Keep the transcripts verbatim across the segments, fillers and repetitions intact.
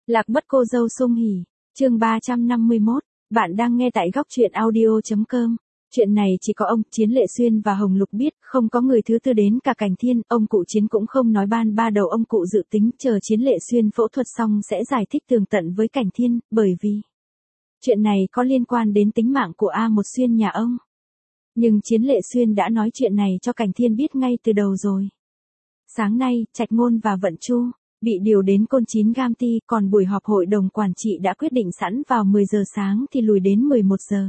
Lạc mất cô dâu sung hỉ, chương ba trăm năm mươi mốt, bạn đang nghe tại góc truyện audio chấm com. Chuyện này chỉ có ông Chiến Lệ Xuyên và Hồng Lục biết, không có người thứ tư đến cả Cảnh Thiên, ông cụ Chiến cũng không nói ban ba đầu ông cụ dự tính chờ Chiến Lệ Xuyên phẫu thuật xong sẽ giải thích tường tận với Cảnh Thiên, bởi vì chuyện này có liên quan đến tính mạng của A một Xuyên nhà ông. Nhưng Chiến Lệ Xuyên đã nói chuyện này cho Cảnh Thiên biết ngay từ đầu rồi. Sáng nay, Trạch Ngôn và Vận Chu bị điều đến Côn Chín Gam Ti, còn buổi họp hội đồng quản trị đã quyết định sẵn vào mười giờ sáng thì lùi đến mười một giờ.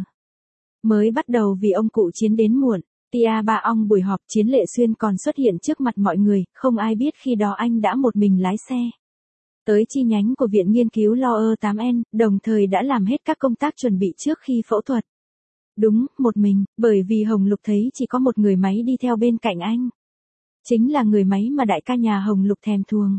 Mới bắt đầu vì ông cụ Chiến đến muộn, tia ba ong buổi họp Chiến Lệ Xuyên còn xuất hiện trước mặt mọi người, không ai biết khi đó anh đã một mình lái xe tới chi nhánh của Viện Nghiên cứu Lower tám N, đồng thời đã làm hết các công tác chuẩn bị trước khi phẫu thuật. Đúng, một mình, bởi vì Hồng Lục thấy chỉ có một người máy đi theo bên cạnh anh. Chính là người máy mà đại ca nhà Hồng Lục thèm thuồng.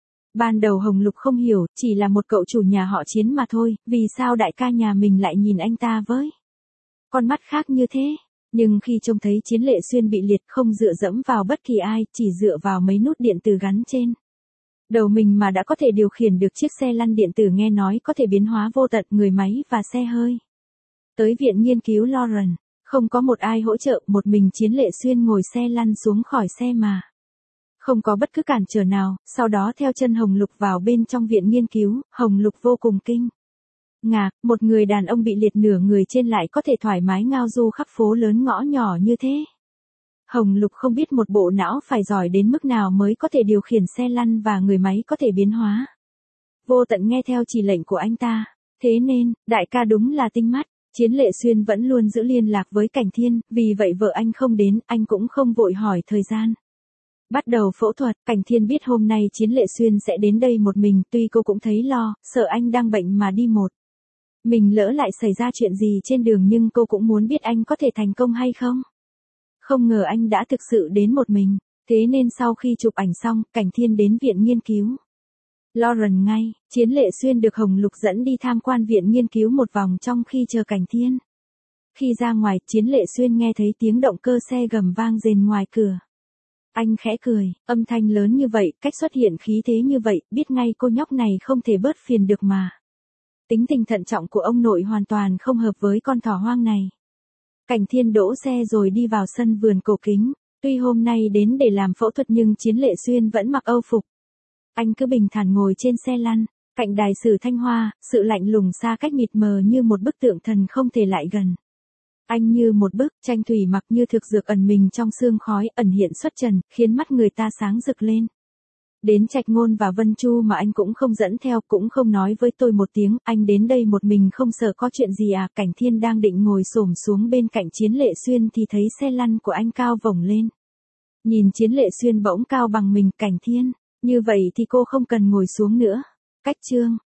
Ban đầu Hồng Lục không hiểu, chỉ là một cậu chủ nhà họ Chiến mà thôi, vì sao đại ca nhà mình lại nhìn anh ta với con mắt khác như thế. Nhưng khi trông thấy Chiến Lệ Xuyên bị liệt không dựa dẫm vào bất kỳ ai, chỉ dựa vào mấy nút điện tử gắn trên đầu mình mà đã có thể điều khiển được chiếc xe lăn điện tử, nghe nói có thể biến hóa vô tận người máy và xe hơi. Tới Viện Nghiên cứu Lawrence, không có một ai hỗ trợ, một mình Chiến Lệ Xuyên ngồi xe lăn xuống khỏi xe mà không có bất cứ cản trở nào, sau đó theo chân Hồng Lục vào bên trong viện nghiên cứu. Hồng Lục vô cùng kinh ngạc, một người đàn ông bị liệt nửa người trên lại có thể thoải mái ngao du khắp phố lớn ngõ nhỏ như thế. Hồng Lục không biết một bộ não phải giỏi đến mức nào mới có thể điều khiển xe lăn và người máy có thể biến hóa vô tận nghe theo chỉ lệnh của anh ta. Thế nên, đại ca đúng là tinh mắt. Chiến Lệ Xuyên vẫn luôn giữ liên lạc với Cảnh Thiên, vì vậy vợ anh không đến, anh cũng không vội hỏi thời gian bắt đầu phẫu thuật. Cảnh Thiên biết hôm nay Chiến Lệ Xuyên sẽ đến đây một mình, tuy cô cũng thấy lo, sợ anh đang bệnh mà đi một mình lỡ lại xảy ra chuyện gì trên đường, nhưng cô cũng muốn biết anh có thể thành công hay không. Không ngờ anh đã thực sự đến một mình, thế nên sau khi chụp ảnh xong, Cảnh Thiên đến viện nghiên cứu Lawrence ngay. Chiến Lệ Xuyên được Hồng Lục dẫn đi tham quan viện nghiên cứu một vòng trong khi chờ Cảnh Thiên. Khi ra ngoài, Chiến Lệ Xuyên nghe thấy tiếng động cơ xe gầm vang rền ngoài cửa. Anh khẽ cười, âm thanh lớn như vậy, cách xuất hiện khí thế như vậy, biết ngay cô nhóc này không thể bớt phiền được mà. Tính tình thận trọng của ông nội hoàn toàn không hợp với con thỏ hoang này. Cảnh Thiên đỗ xe rồi đi vào sân vườn cổ kính. Tuy hôm nay đến để làm phẫu thuật nhưng Chiến Lệ Xuyên vẫn mặc âu phục. Anh cứ bình thản ngồi trên xe lăn, cạnh đài sử thanh hoa, sự lạnh lùng xa cách mịt mờ như một bức tượng thần không thể lại gần. Anh như một bức tranh thủy mặc như thực dược ẩn mình trong sương khói, ẩn hiện xuất trần, khiến mắt người ta sáng rực lên. Đến Trạch Ngôn và Vân Chu mà anh cũng không dẫn theo, cũng không nói với tôi một tiếng, anh đến đây một mình không sợ có chuyện gì à. Cảnh Thiên đang định ngồi xổm xuống bên cạnh Chiến Lệ Xuyên thì thấy xe lăn của anh cao vổng lên. Nhìn Chiến Lệ Xuyên bỗng cao bằng mình, Cảnh Thiên, như vậy thì cô không cần ngồi xuống nữa. Cách chương